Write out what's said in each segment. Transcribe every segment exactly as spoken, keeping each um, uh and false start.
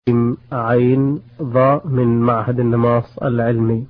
عين ضاء من معهد النماص العلمي.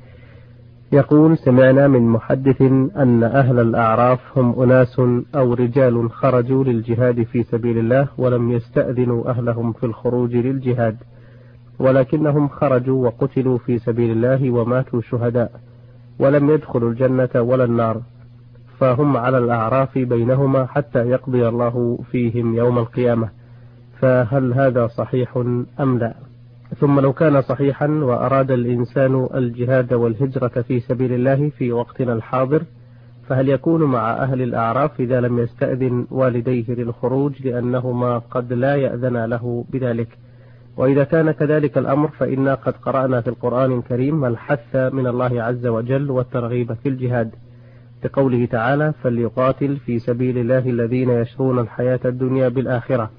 يقول: سمعنا من محدث أن أهل الأعراف هم أناس أو رجال خرجوا للجهاد في سبيل الله ولم يستأذنوا أهلهم في الخروج للجهاد، ولكنهم خرجوا وقتلوا في سبيل الله وماتوا شهداء ولم يدخلوا الجنة ولا النار، فهم على الأعراف بينهما حتى يقضي الله فيهم يوم القيامة، فهل هذا صحيح أم لا؟ ثم لو كان صحيحا وأراد الإنسان الجهاد والهجرة في سبيل الله في وقتنا الحاضر، فهل يكون مع أهل الأعراف إذا لم يستأذن والديه للخروج لأنهما قد لا يأذن له بذلك؟ وإذا كان كذلك الأمر فإنا قد قرأنا في القرآن الكريم الحث من الله عز وجل والترغيب في الجهاد بقوله تعالى: فليقاتل في سبيل الله الذين يشرون الحياة الدنيا بالآخرة،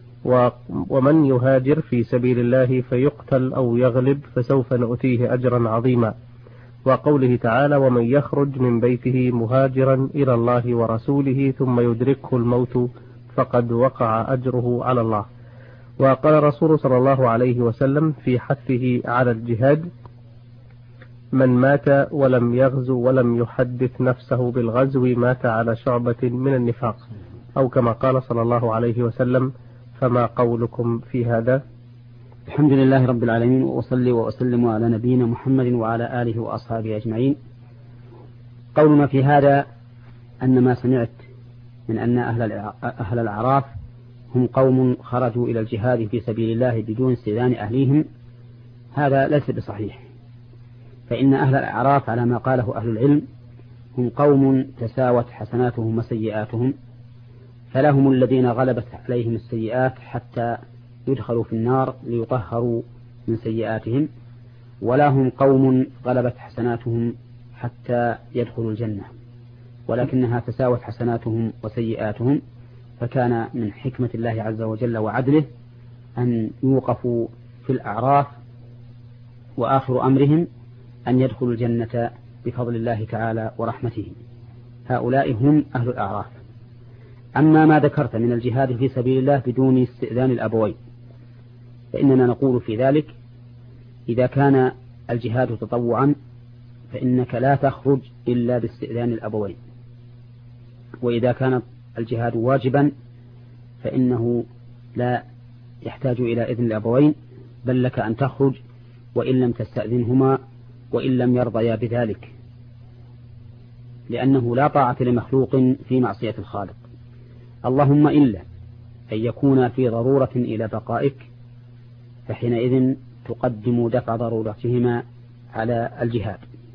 ومن يهاجر في سبيل الله فيقتل أو يغلب فسوف نؤتيه أجرا عظيما، وقوله تعالى: ومن يخرج من بيته مهاجرا إلى الله ورسوله ثم يدركه الموت فقد وقع أجره على الله. وقال الرسول صلى الله عليه وسلم في حثه على الجهاد: من مات ولم يغزو ولم يحدث نفسه بالغزو مات على شعبة من النفاق، أو كما قال صلى الله عليه وسلم. فما قولكم في هذا؟ الحمد لله رب العالمين، وأصلي وأسلم على نبينا محمد وعلى آله وأصحابه أجمعين. قولنا في هذا أن ما سمعت من أن أهل الأعراف هم قوم خرجوا إلى الجهاد في سبيل الله بدون استئذان أهليهم، هذا ليس بصحيح، فإن أهل الأعراف على ما قاله أهل العلم هم قوم تساوت حسناتهم وسيئاتهم، فلهم الذين غلبت عليهم السيئات حتى يدخلوا في النار ليطهروا من سيئاتهم، ولهم قوم غلبت حسناتهم حتى يدخلوا الجنة، ولكنها تساوت حسناتهم وسيئاتهم، فكان من حكمة الله عز وجل وعدله أن يوقفوا في الأعراف، وآخر أمرهم أن يدخلوا الجنة بفضل الله تعالى ورحمته. هؤلاء هم أهل الأعراف. أما ما ذكرت من الجهاد في سبيل الله بدون استئذان الأبوين، فإننا نقول في ذلك: إذا كان الجهاد تطوعا فإنك لا تخرج إلا باستئذان الأبوين، وإذا كان الجهاد واجبا فإنه لا يحتاج إلى إذن الأبوين، بل لك أن تخرج وإن لم تستأذنهما وإن لم يرضيا بذلك، لأنه لا طاعة لمخلوق في معصية الخالق، اللهم إلا أن يكون في ضرورة إلى بقائك، فحينئذ تقدم دفع ضرورتهما على الجهاد.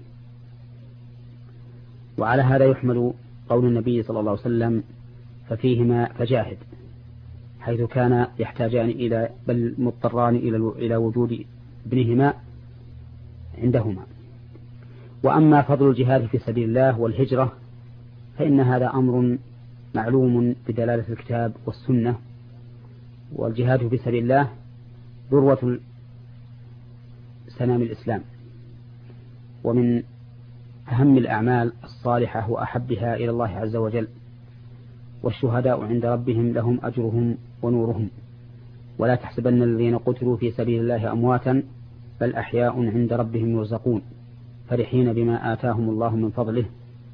وعلى هذا يحمل قول النبي صلى الله عليه وسلم: ففيهما فجاهد، حيث كان يحتاجان إلى بل مضطران إلى وجود ابنهما عندهما. وأما فضل الجهاد في سبيل الله والهجرة فإن هذا أمر معلوم بدلالة الكتاب والسنة، والجهاد في سبيل الله ذروة سنام الإسلام، ومن أهم الأعمال الصالحة وأحبها إلى الله عز وجل، والشهداء عند ربهم لهم أجرهم ونورهم، ولا تحسبن الذين قتلوا في سبيل الله أمواتا بل أحياء عند ربهم يرزقون فرحين بما آتاهم الله من فضله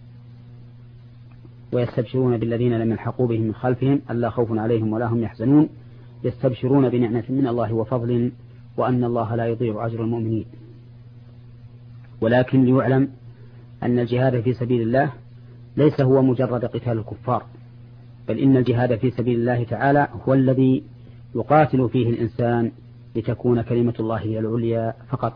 ويستبشرون بالذين لم يلحقوا بهم من خلفهم ألا خوف عليهم ولا هم يحزنون يستبشرون بنعمة من الله وفضل وأن الله لا يضيع أجر المؤمنين. ولكن ليعلم أن الجهاد في سبيل الله ليس هو مجرد قتال الكفار، بل إن الجهاد في سبيل الله تعالى هو الذي يقاتل فيه الإنسان لتكون كلمة الله هي العليا فقط،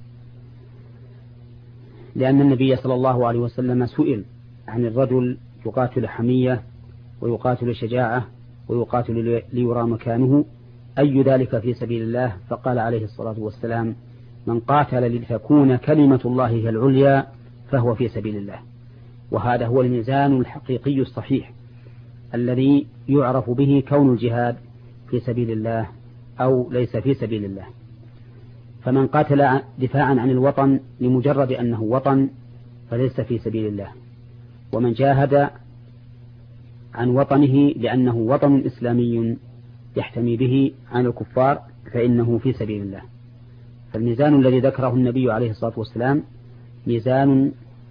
لأن النبي صلى الله عليه وسلم سئل عن الرجل يقاتل حمية ويقاتل شجاعة ويقاتل ليرى مكانه أي ذلك في سبيل الله، فقال عليه الصلاة والسلام: من قاتل لتكون كلمة الله هي العليا فهو في سبيل الله. وهذا هو الميزان الحقيقي الصحيح الذي يعرف به كون الجهاد في سبيل الله أو ليس في سبيل الله. فمن قاتل دفاعا عن الوطن لمجرد أنه وطن فليس في سبيل الله، ومن جاهد عن وطنه لأنه وطن إسلامي يحتمي به عن الكفار فإنه في سبيل الله. فالميزان الذي ذكره النبي عليه الصلاة والسلام ميزان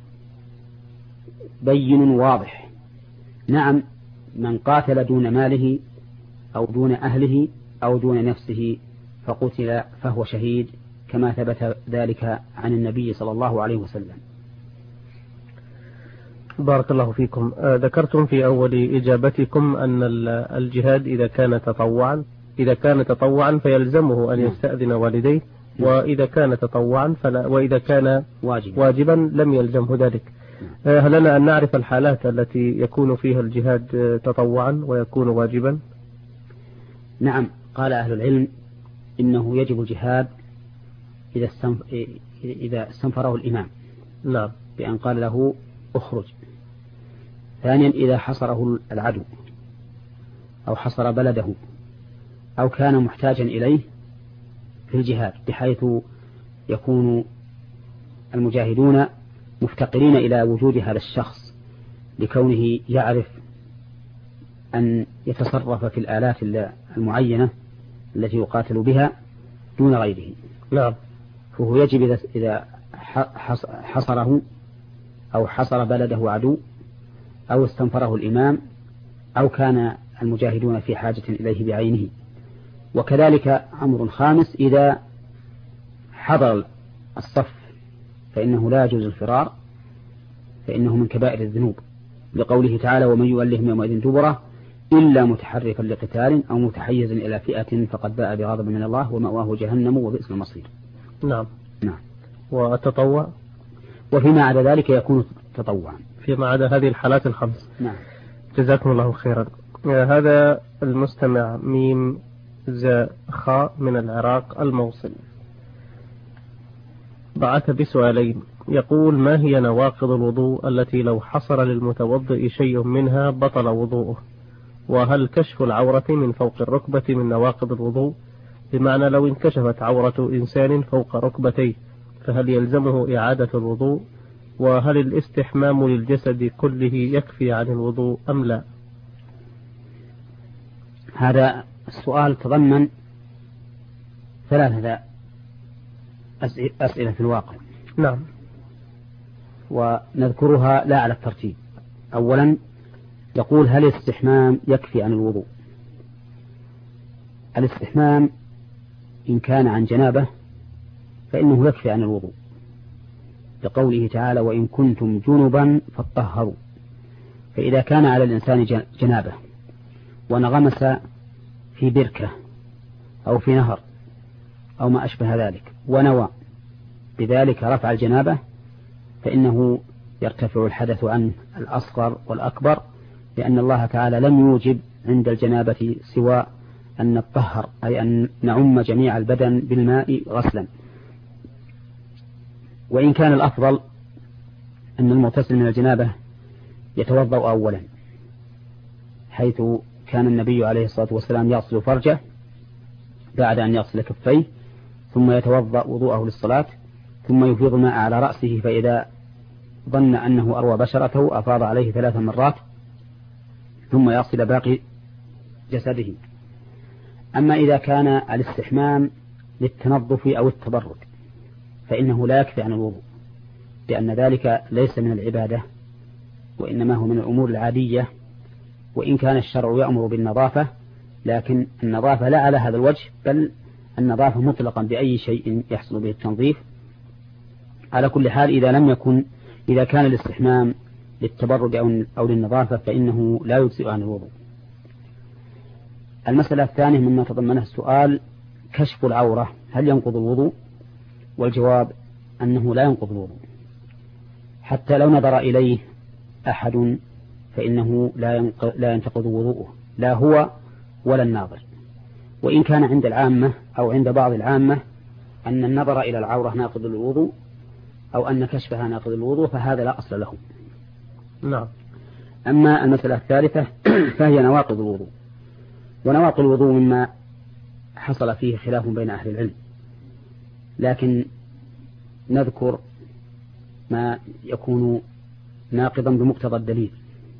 بين واضح. نعم، من قاتل دون ماله أو دون أهله أو دون نفسه فقتل فهو شهيد، كما ثبت ذلك عن النبي صلى الله عليه وسلم. بارك الله فيكم. آه ذكرتم في أول إجابتكم أن الجهاد إذا كان تطوعا إذا كان تطوعا فيلزمه أن يستأذن والديه، وإذا كان تطوعا فلا، وإذا كان واجبا, واجبا لم يلزمه ذلك. آه هل لنا أن نعرف الحالات التي يكون فيها الجهاد تطوعا ويكون واجبا؟ نعم، قال أهل العلم إنه يجب الجهاد إذا إذا استنفره الإمام، نعم، بأن قال له اخرج. ثانيا إذا حصره العدو أو حصر بلده أو كان محتاجا إليه في الجهاد، بحيث يكون المجاهدون مفتقرين إلى وجود هذا الشخص لكونه يعرف أن يتصرف في الآلات المعينة التي يقاتل بها دون غيره. نعم. فهو يجب إذا حصره أو حصر بلده عدو أو استنفره الإمام أو كان المجاهدون في حاجة إليه بعينه. وكذلك أمر خامس إذا حضر الصف فإنه لا يجوز الفرار، فإنه من كبائر الذنوب، لقوله تعالى ومن يولهم يومئذ دبره إلا متحرفا لقتال أو متحيزا إلى فئة فقد باء بغضب من الله ومأواه جهنم وبئس المصير. نعم. نعم. والتطوع وفيما عدا ذلك يكون تطوعا، فيما عدا هذه الحالات الخمس. نعم. جزاكم الله خيرا. هذا المستمع ميم زا خاء من العراق الموصل بعث بسؤالين، يقول ما هي نواقض الوضوء التي لو حصل للمتوضئ شيء منها بطل وضوءه؟ وهل كشف العورة من فوق الركبة من نواقض الوضوء؟ بمعنى لو انكشفت عورة إنسان فوق ركبتيه فهل يلزمه إعادة الوضوء؟ وهل الاستحمام للجسد كله يكفي عن الوضوء أم لا؟ هذا السؤال تضمن ثلاثة أسئلة في الواقع. نعم. ونذكرها لا على الترتيب. أولا يقول هل الاستحمام يكفي عن الوضوء؟ الاستحمام إن كان عن جنابه فإنه يكفي عن الوضوء، لقوله تعالى وإن كنتم جنبا فاطهروا. فإذا كان على الإنسان جنابه ونغمس في بركة أو في نهر أو ما أشبه ذلك ونوى بذلك رفع الجنابة فإنه يرتفع الحدث عن الأصغر والأكبر، لأن الله تعالى لم يوجب عند الجنابة سوى أن نطهر، أي أن نعم جميع البدن بالماء غسلا. وإن كان الأفضل أن المغتسل من الجنابة يتوضأ أولا، حيث كان النبي عليه الصلاة والسلام يغسل فرجه بعد أن يغسل كفيه ثم يتوضأ وضوءه للصلاة ثم يفيض الماء على رأسه، فإذا ظن أنه أروى بشرته أفاض عليه ثلاث مرات ثم يغسل باقي جسده. أما إذا كان الاستحمام للتنظف أو التبرد فإنه لا يكفي عن الوضوء، لأن ذلك ليس من العبادة وإنما هو من الأمور العادية، وإن كان الشرع يأمر بالنظافة لكن النظافة لا على هذا الوجه، بل النظافة مطلقا بأي شيء يحصل به التنظيف. على كل حال إذا لم يكن إذا كان الاستحمام للتبرد أو للنظافة فإنه لا يجزئ عن الوضوء. المسألة الثانية مما تضمنه السؤال كشف العورة هل ينقض الوضوء؟ والجواب أنه لا ينقض الوضوء، حتى لو نظر إليه أحد فإنه لا ينتقض وضوءه، لا هو ولا الناظر. وإن كان عند العامة أو عند بعض العامة أن النظر إلى العورة ناقض الوضوء أو أن كشفها ناقض الوضوء فهذا لا أصل له. نعم. أما المسألة الثالثة فهي نواقض الوضوء، ونواقض الوضوء مما حصل فيه خلاف بين أهل العلم، لكن نذكر ما يكون ناقضا بمقتضى الدليل.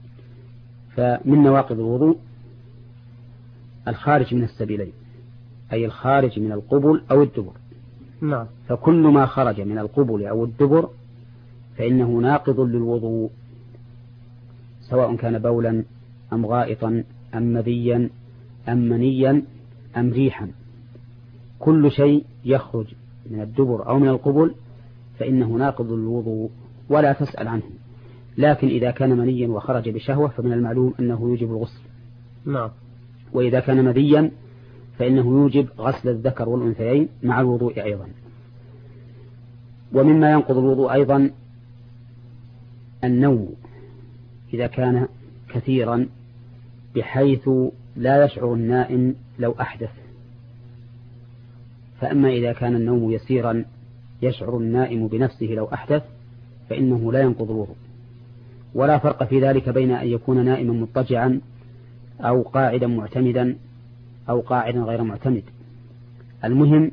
فمن نواقض الوضوء الخارج من السبيلين، أي الخارج من القبل أو الدبر. نعم. فكل ما خرج من القبل أو الدبر فإنه ناقض للوضوء، سواء كان بولا أم غائطا أم مذيا أم منيا أم ريحا. كل شيء يخرج من الدبر أو من القبل فإنه ناقض للوضوء ولا تسأل عنه. لكن إذا كان منيا وخرج بشهوة فمن المعلوم أنه يوجب الغسل. نعم. وإذا كان مذيا فإنه يوجب غسل الذكر والأنثيين مع الوضوء أيضا. ومما ينقض الوضوء أيضا النوم إذا كان كثيرا بحيث لا يشعر النائم لو أحدث. فأما إذا كان النوم يسيرا يشعر النائم بنفسه لو أحدث فإنه لا ينقض الوضوء. ولا فرق في ذلك بين أن يكون نائما مضطجعا أو قاعدا معتمدا أو قاعدا غير معتمد. المهم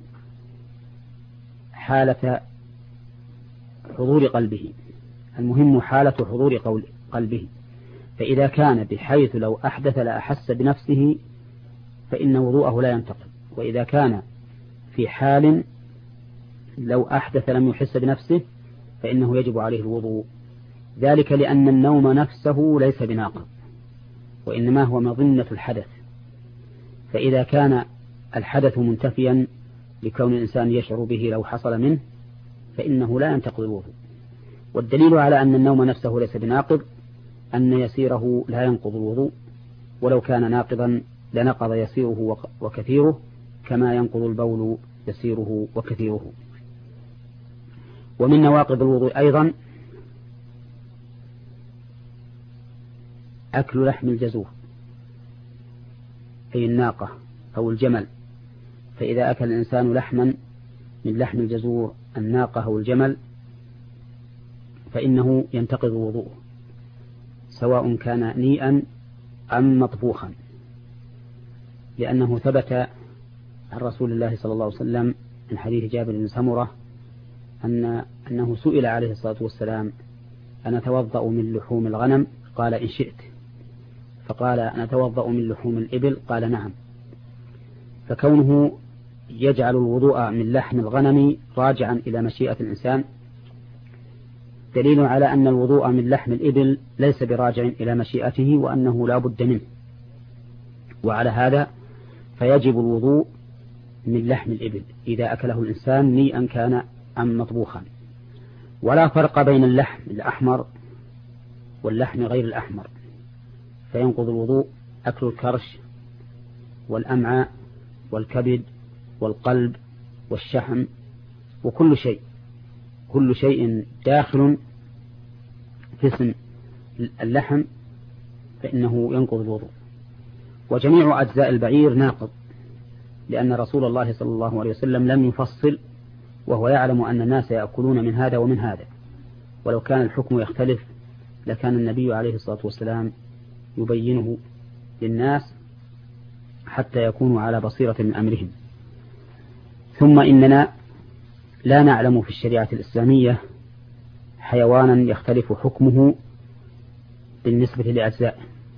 حالة حضور قلبه، المهم حالة حضور قلبه. فإذا كان بحيث لو أحدث لا أحس بنفسه فإن وضوءه لا ينتقض. وإذا كان في حال لو أحدث لم يحس بنفسه فإنه يجب عليه الوضوء، ذلك لأن النوم نفسه ليس بناقض وإنما هو مظنة الحدث. فإذا كان الحدث منتفيا لكون الإنسان يشعر به لو حصل منه فإنه لا ينتقض الوضوء. والدليل على أن النوم نفسه ليس بناقض أن يسيره لا ينقض الوضوء، ولو كان ناقضا لنقض يسيره وكثيره كما ينقض البول يسيره وكثيره. ومن نواقض الوضوء أيضا أكل لحم الجزور أي الناقة أو الجمل. فإذا أكل الإنسان لحما من لحم الجزور الناقة أو الجمل فإنه ينتقض وضوءه، سواء كان نيئا أم مطبوخا، لأنه ثبت عن رسول الله صلى الله عليه وسلم من حديث جابر بن سمرة أن أنه سئل عليه الصلاة والسلام أنا أتوضأ من لحوم الغنم؟ قال إن شئت. فقال أنا أتوضأ من لحوم الإبل؟ قال نعم. فكونه يجعل الوضوء من لحم الغنم راجعا إلى مشيئة الإنسان دليل على أن الوضوء من لحم الإبل ليس براجع إلى مشيئته وأنه لا بد منه. وعلى هذا فيجب الوضوء من لحم الإبل إذا أكله الإنسان نيئا كان أم مطبوخا. ولا فرق بين اللحم الأحمر واللحم غير الأحمر، فينقض الوضوء أكل الكرش والأمعاء والكبد والقلب والشحم وكل شيء كل شيء داخل في اسم اللحم فإنه ينقض الوضوء. وجميع أجزاء البعير ناقض، لأن رسول الله صلى الله عليه وسلم لم يفصل وهو يعلم أن الناس يأكلون من هذا ومن هذا، ولو كان الحكم يختلف لكان النبي عليه الصلاة والسلام يبينه للناس حتى يكونوا على بصيرة من أمرهم. ثم إننا لا نعلم في الشريعة الإسلامية حيوانا يختلف حكمه بالنسبة لأجزائه،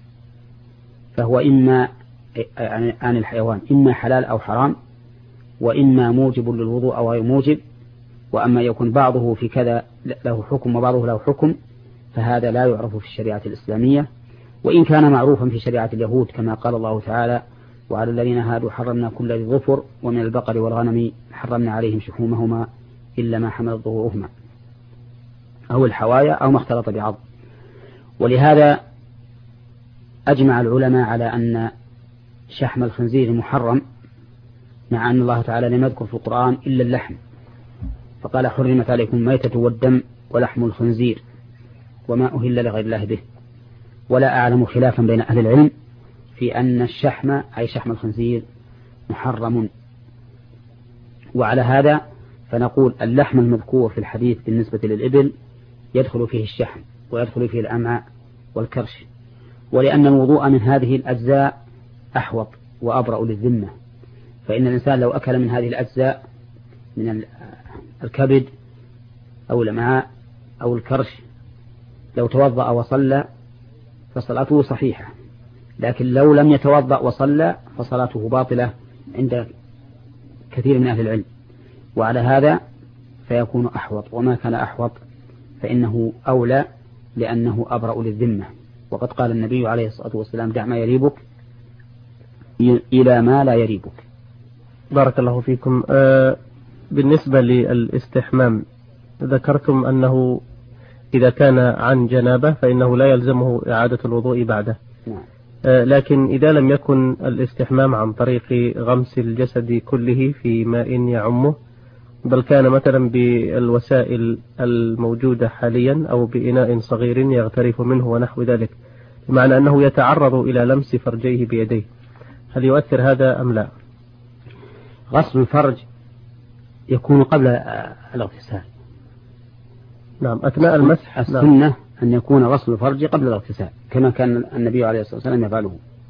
فهو إما عن الحيوان إما حلال أو حرام، وإما موجب للوضوء أو غير موجب. وأما يكون بعضه في كذا له حكم وبعضه له حكم فهذا لا يعرف في الشريعة الإسلامية، وإن كان معروفا في شريعة اليهود كما قال الله تعالى وعلى الذين هادوا حرمنا كل ذي ظفر ومن البقر والغنم حرمنا عليهم شحومهما إلا ما حملت ظهورهما أو الحوايا أو ما اختلط بعض. ولهذا أجمع العلماء على أن شحم الخنزير محرم، مع أن الله تعالى لم يذكر في القرآن إلا اللحم، فقال حرمت عليكم الميتة والدم ولحم الخنزير وما أهل لغير الله به. ولا أعلم خلافا بين أهل العلم في أن الشحم أي شحم الخنزير محرم. وعلى هذا فنقول اللحم المذكور في الحديث بالنسبة للإبل يدخل فيه الشحم ويدخل فيه الأمعاء والكرش، ولأن الوضوء من هذه الأجزاء أحوط وأبرأ للذمة. فإن الإنسان لو أكل من هذه الأجزاء من الكبد أو الأمعاء أو الكرش لو توضأ وصلى فصلاته صحيحة، لكن لو لم يتوضأ وصلى فصلاته باطلة عند كثير من أهل العلم، وعلى هذا فيكون أحوط، وما كان أحوط فإنه أولى لأنه أبرأ للذمة. وقد قال النبي عليه الصلاة والسلام: دع ما يريبك إلى ما لا يريبك. بارك الله فيكم. آه بالنسبة للاستحمام ذكرتم أنه إذا كان عن جنابة فإنه لا يلزمه إعادة الوضوء بعده. نعم. آه لكن إذا لم يكن الاستحمام عن طريق غمس الجسد كله في ماء يعمه، بل كان مثلا بالوسائل الموجودة حاليا أو بإناء صغير يغترف منه ونحو ذلك، بمعنى أنه يتعرض إلى لمس فرجيه بيديه، هل يؤثر هذا أم لا؟ غسل الفرج يكون قبل الاغتسال. نعم، أثناء المسح. السنة نعم. أن يكون غسل الفرج قبل الاغتسال كما كان النبي عليه الصلاة والسلام يفعله.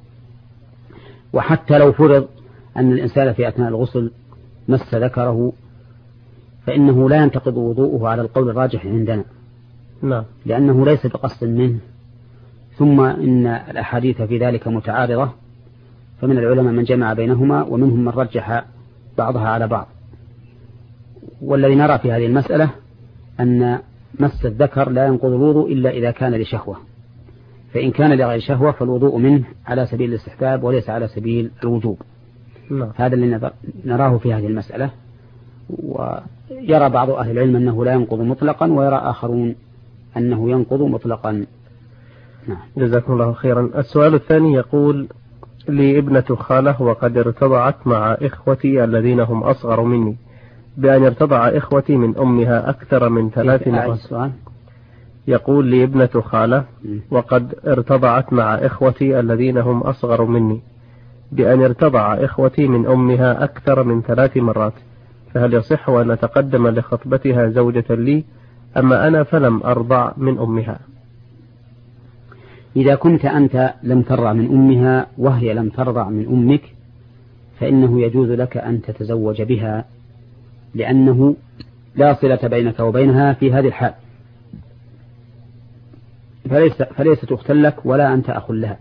وحتى لو فرض أن الإنسان في أثناء الغسل مس ذكره فإنه لا ينتقض وضوءه على القول الراجح عندنا. نعم. لأنه ليس بقصد منه، ثم إن الأحاديث في ذلك متعارضة، فمن العلماء من جمع بينهما ومنهم من رجح بعضها على بعض. والذي نرى في هذه المسألة أن مس الذكر لا ينقض الوضوء إلا إذا كان لشهوة، فإن كان لغير شهوة فالوضوء منه على سبيل الاستحباب وليس على سبيل الوجوب. نعم. هذا اللي نراه في هذه المسألة. ويرى بعض أهل العلم أنه لا ينقض مطلقا، ويرى آخرون أنه ينقض مطلقا. نعم. جزاكم الله خيرا. السؤال الثاني يقول: لي ابنة خالة وقد ارتضعت مع إخوتي الذين هم أصغر مني، بأن ارتضع إخوتي من أمها أكثر من ثلاث مرات. يقول: لي ابنة خالة وقد ارتضعت مع إخوتي الذين هم أصغر مني، بأن ارتضع إخوتي من أمها أكثر من ثلاث مرات، فهل يصح أن أتقدم لخطبتها زوجة لي، أما أنا فلم أرضع من أمها؟ إذا كنت أنت لم ترضع من أمها وهي لم ترضع من أمك فإنه يجوز لك أن تتزوج بها، لأنه لا صلة بينك وبينها في هذه الحال، فليس فليست أختا لك ولا أنت أخ لها.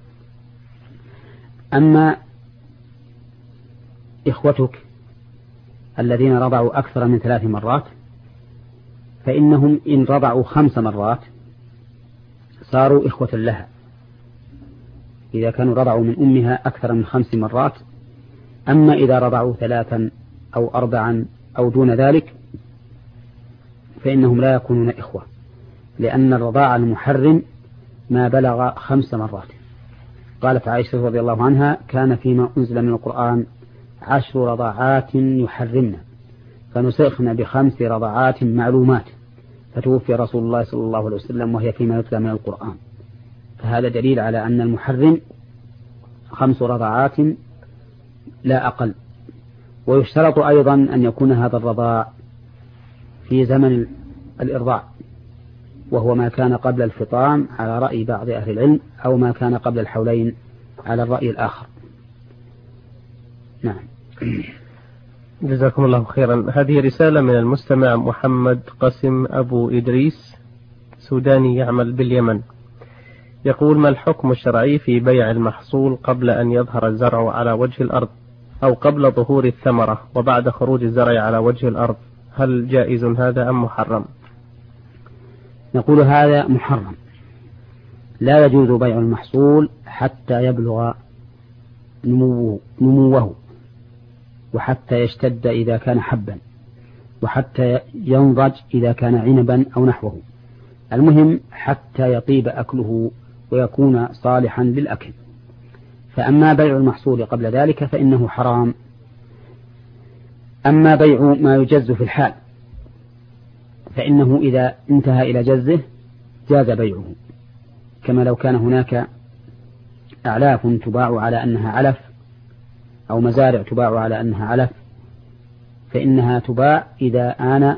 أما إخوتك الذين رضعوا أكثر من ثلاث مرات فإنهم إن رضعوا خمس مرات صاروا إخوة لها، إذا كانوا رضعوا من أمها أكثر من خمس مرات. أما إذا رضعوا ثلاثا أو أربعا أو دون ذلك فإنهم لا يكونون إخوة، لأن الرضاع المحرم ما بلغ خمس مرات. قالت عائشة رضي الله عنها: كان فيما أنزل من القرآن عشر رضاعات يحرمنا فنسخنا بخمس رضاعات معلومات، فتوفي رسول الله صلى الله عليه وسلم وهي فيما يتلى من القرآن. فهذا دليل على أن المحرم خمس رضاعات لا أقل. ويشترط أيضا أن يكون هذا الرضاع في زمن الإرضاع، وهو ما كان قبل الفطام على رأي بعض أهل العلم، أو ما كان قبل الحولين على الرأي الآخر. نعم. جزاكم الله خيرا. هذه رسالة من المستمع محمد قسم أبو إدريس، سوداني يعمل باليمن، يقول: ما الحكم الشرعي في بيع المحصول قبل أن يظهر الزرع على وجه الأرض، أو قبل ظهور الثمرة وبعد خروج الزرع على وجه الأرض؟ هل جائز هذا أم محرم؟ نقول هذا محرم، لا يجوز بيع المحصول حتى يبلغ نموه, نموه وحتى يشتد إذا كان حبا، وحتى ينضج إذا كان عنبا أو نحوه، المهم حتى يطيب أكله ويكون صالحا للأكل. فأما بيع المحصول قبل ذلك فإنه حرام. أما بيع ما يجز في الحال فإنه إذا انتهى إلى جزه جاز بيعه، كما لو كان هناك أعلاف تباع على أنها علف أو مزارع تباع على أنها علف، فإنها تباع إذا آن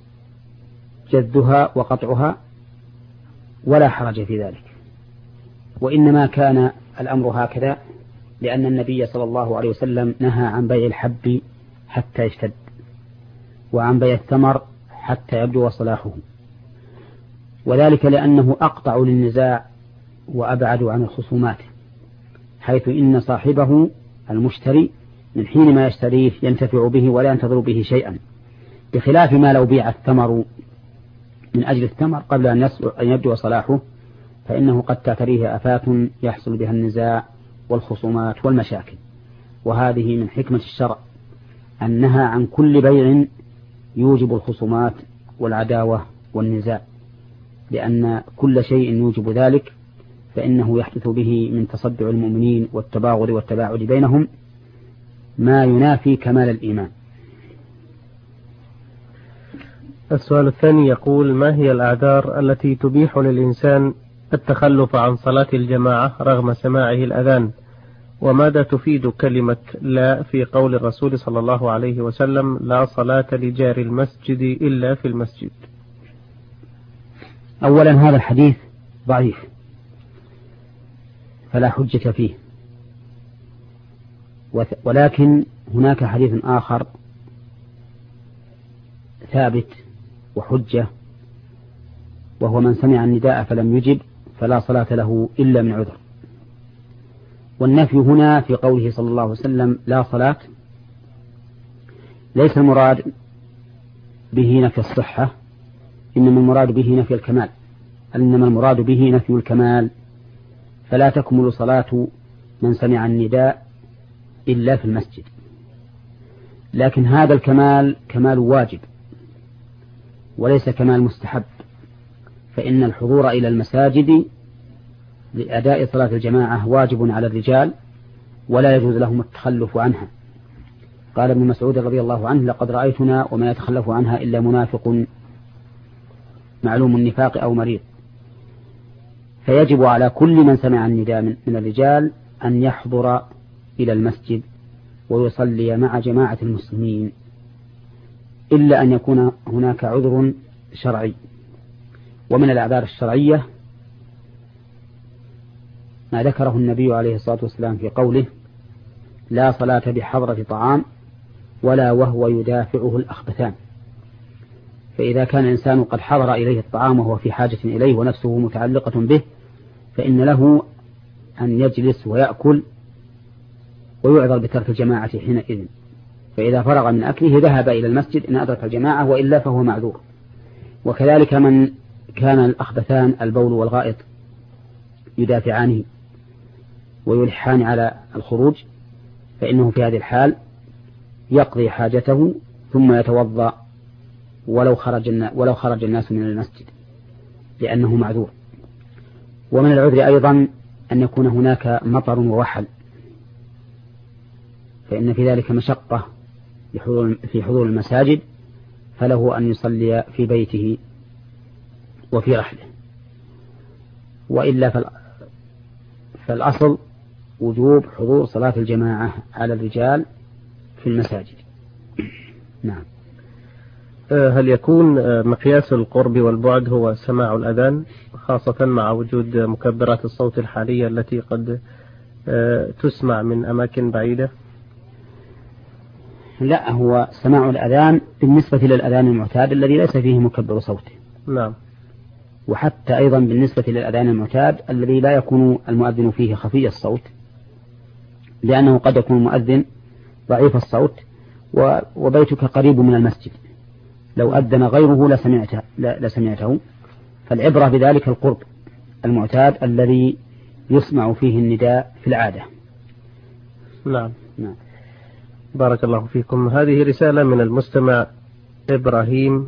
جذها وقطعها ولا حرج في ذلك. وإنما كان الأمر هكذا لأن النبي صلى الله عليه وسلم نهى عن بيع الحب حتى يشتد، وعن بيع الثمر حتى يبدو صلاحه، وذلك لأنه أقطع للنزاع وأبعد عن الخصومات، حيث إن صاحبه المشتري من حين ما يشتريه ينتفع به ولا ينتظر به شيئا، بخلاف ما لو بيع الثمر من أجل الثمر قبل أن يبدو صلاحه، فإنه قد تعتريه آفات يحصل بها النزاع والخصومات والمشاكل. وهذه من حكمة الشرع أنها عن كل بيع يوجب الخصومات والعداوة والنزاع، لأن كل شيء يوجب ذلك فإنه يحدث به من تصدع المؤمنين والتباغض والتباعد بينهم ما ينافي كمال الإيمان. السؤال الثاني يقول: ما هي الأعذار التي تبيح للإنسان التخلف عن صلاة الجماعة رغم سماعه الأذان؟ وماذا تفيد كلمة لا في قول الرسول صلى الله عليه وسلم: لا صلاة لجار المسجد إلا في المسجد؟ أولا هذا الحديث ضعيف فلا حجة فيه، ولكن هناك حديث آخر ثابت وحجة، وهو من سمع النداء فلم يجب فلا صلاة له إلا من عذر. والنفي هنا في قوله صلى الله عليه وسلم لا صلاة ليس المراد به نفي الصحة، إنما المراد به نفي الكمال، إنما المراد به نفي الكمال، فلا تكمل صلاة من سمع النداء إلا في المسجد. لكن هذا الكمال كمال واجب وليس كمال مستحب، فإن الحضور إلى المساجد لأداء صلاة الجماعة واجب على الرجال ولا يجوز لهم التخلف عنها. قال ابن مسعود رضي الله عنه: لقد رأيتنا وما يتخلف عنها إلا منافق معلوم النفاق أو مريض. فيجب على كل من سمع النداء من الرجال أن يحضر إلى المسجد ويصلي مع جماعة المسلمين، إلا أن يكون هناك عذر شرعي. ومن الأعذار الشرعية ما ذكره النبي عليه الصلاة والسلام في قوله: لا صلاة بحضرة طعام ولا وهو يدافعه الأخبثان. فإذا كان الإنسان قد حضر إليه الطعام وهو في حاجة إليه ونفسه متعلقة به، فإن له أن يجلس ويأكل ويعذر بترك الجماعة حينئذ. فإذا فرغ من أكله ذهب إلى المسجد إن أدرك الجماعة، وإلا فهو معذور. وكذلك من كان الأخبثان البول والغائط يدافعانه ويلحان على الخروج، فإنه في هذه الحال يقضي حاجته ثم يتوضأ ولو خرج ولو خرج الناس من المسجد لأنه معذور. ومن العذر أيضا أن يكون هناك مطر ووحل، فإن في ذلك مشقة في حضور المساجد، فله أن يصلي في بيته وفي رحله. وإلا فالأصل وجوب حضور صلاة الجماعة على الرجال في المساجد. نعم. هل يكون مقياس القرب والبعد هو سماع الأذان، خاصة مع وجود مكبرات الصوت الحالية التي قد تسمع من أماكن بعيدة؟ لا، هو سماع الأذان بالنسبة للأذان المعتاد الذي ليس فيه مكبر صوت. نعم. وحتى أيضا بالنسبة للأذان المعتاد الذي لا يكون المؤذن فيه خفي الصوت، لأنه قد يكون المؤذن ضعيف الصوت وبيتك قريب من المسجد، لو أذن غيره لسمعته, لسمعته. فالعبرة بذلك القرب المعتاد الذي يسمع فيه النداء في العادة. نعم. نعم. بارك الله فيكم. هذه رسالة من المستمع إبراهيم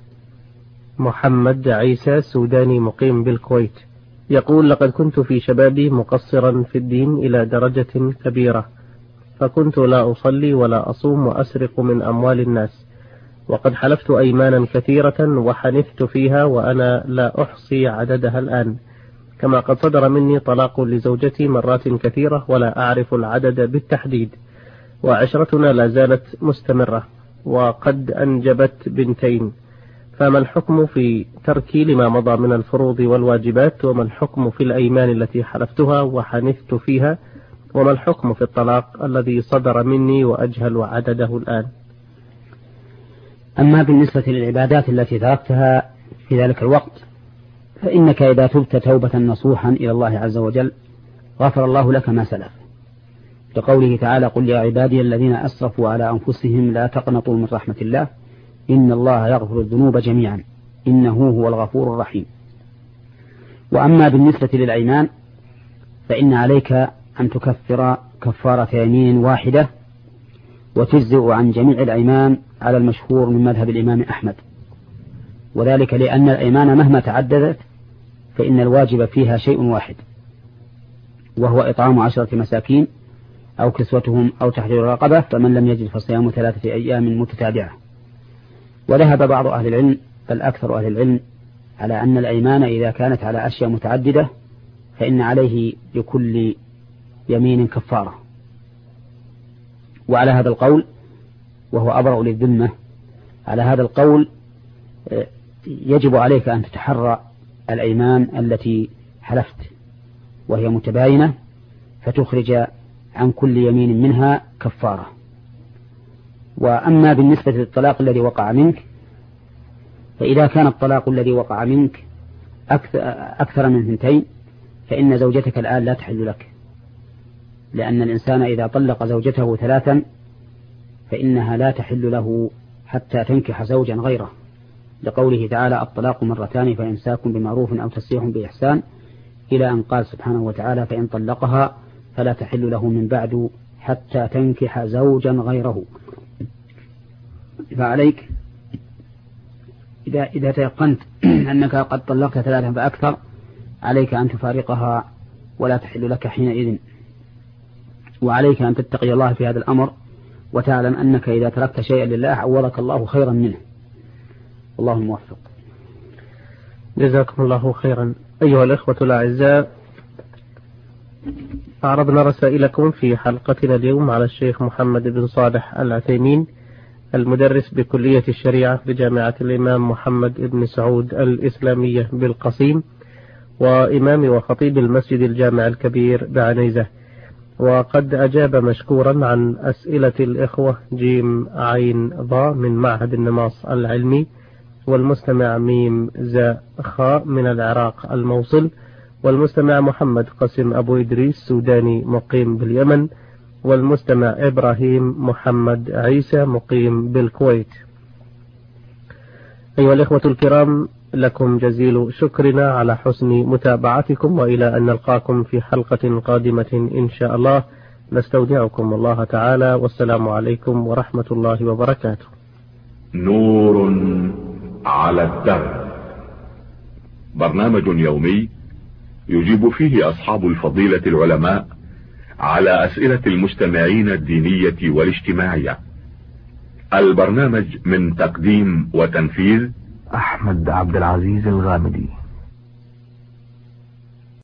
محمد عيسى سوداني مقيم بالكويت، يقول: لقد كنت في شبابي مقصرا في الدين إلى درجة كبيرة، فكنت لا أصلي ولا أصوم وأسرق من أموال الناس، وقد حلفت أيمانا كثيرة وحنثت فيها وأنا لا أحصي عددها الآن، كما قد صدر مني طلاق لزوجتي مرات كثيرة ولا أعرف العدد بالتحديد، وعشرتنا لا زالت مستمرة وقد أنجبت بنتين، فما الحكم في تركي لما مضى من الفروض والواجبات؟ وما الحكم في الأيمان التي حلفتها وحنثت فيها؟ وما الحكم في الطلاق الذي صدر مني وأجهل عدده الآن؟ أما بالنسبة للعبادات التي تركتها في ذلك الوقت، فإنك إذا تبت توبة نصوحا إلى الله عز وجل غفر الله لك ما سلف، لقوله تعالى قل يا عبادي الذين أسرفوا على أنفسهم لا تقنطوا من رحمة الله إن الله يغفر الذنوب جميعا إنه هو الغفور الرحيم. وأما بالنسبة للأيمان فإن عليك أن تكفر كفارة يمين واحدة وتجزئ عن جميع الأيمان على المشهور من مذهب الإمام أحمد، وذلك لأن الأيمان مهما تعددت فإن الواجب فيها شيء واحد، وهو إطعام عشرة مساكين أو كسوتهم أو تحرير رقبة، فمن لم يجد فصيام ثلاثة أيام متتابعة. وذهب بعض أهل العلم بل أكثر أهل العلم على أن الأيمان إذا كانت على أشياء متعددة فإن عليه لكل يمين كفارة. وعلى هذا القول وهو أبرأ للذمة، على هذا القول يجب عليك أن تتحرى الأيمان التي حلفت وهي متباينة فتخرج عن كل يمين منها كفارة. وأما بالنسبة للطلاق الذي وقع منك فإذا كان الطلاق الذي وقع منك أكثر من ثنتين فإن زوجتك الآن لا تحل لك، لأن الإنسان إذا طلق زوجته ثلاثا فإنها لا تحل له حتى تنكح زوجا غيره، لقوله تعالى الطلاق مرتان فإمساك بمعروف أو تسريح بإحسان، إلى أن قال سبحانه وتعالى فإن طلقها فلا تحل له من بعد حتى تنكح زوجا غيره. فعليك إذا, إذا تيقنت أنك قد طلقت ثلاثا فأكثر عليك أن تفارقها ولا تحل لك حينئذ، وعليك أن تتقي الله في هذا الأمر وتعلم أنك إذا تركت شيئا لله عوضك الله خيرا منه. الله الموفق. جزاكم الله خيرا. أيها الإخوة الأعزاء، عرضنا رسائلكم في حلقتنا اليوم على الشيخ محمد بن صالح العثيمين المدرس بكلية الشريعة بجامعة الإمام محمد بن سعود الإسلامية بالقصيم، وإمام وخطيب المسجد الجامع الكبير بعنيزة، وقد أجاب مشكورا عن أسئلة الإخوة جيم عين ضاء من معهد النماص العلمي، والمستمع ميم زاء خاء من العراق الموصل، والمستمع محمد قاسم أبو إدريس سوداني مقيم باليمن، والمستمع إبراهيم محمد عيسى مقيم بالكويت. أيها الإخوة الكرام، لكم جزيل شكرنا على حسن متابعتكم، وإلى أن نلقاكم في حلقة قادمة إن شاء الله، نستودعكم الله تعالى، والسلام عليكم ورحمة الله وبركاته. نور على الدرب، برنامج يومي يجيب فيه أصحاب الفضيلة العلماء على أسئلة المستمعين الدينية والاجتماعية. البرنامج من تقديم وتنفيذ أحمد عبد العزيز الغامدي.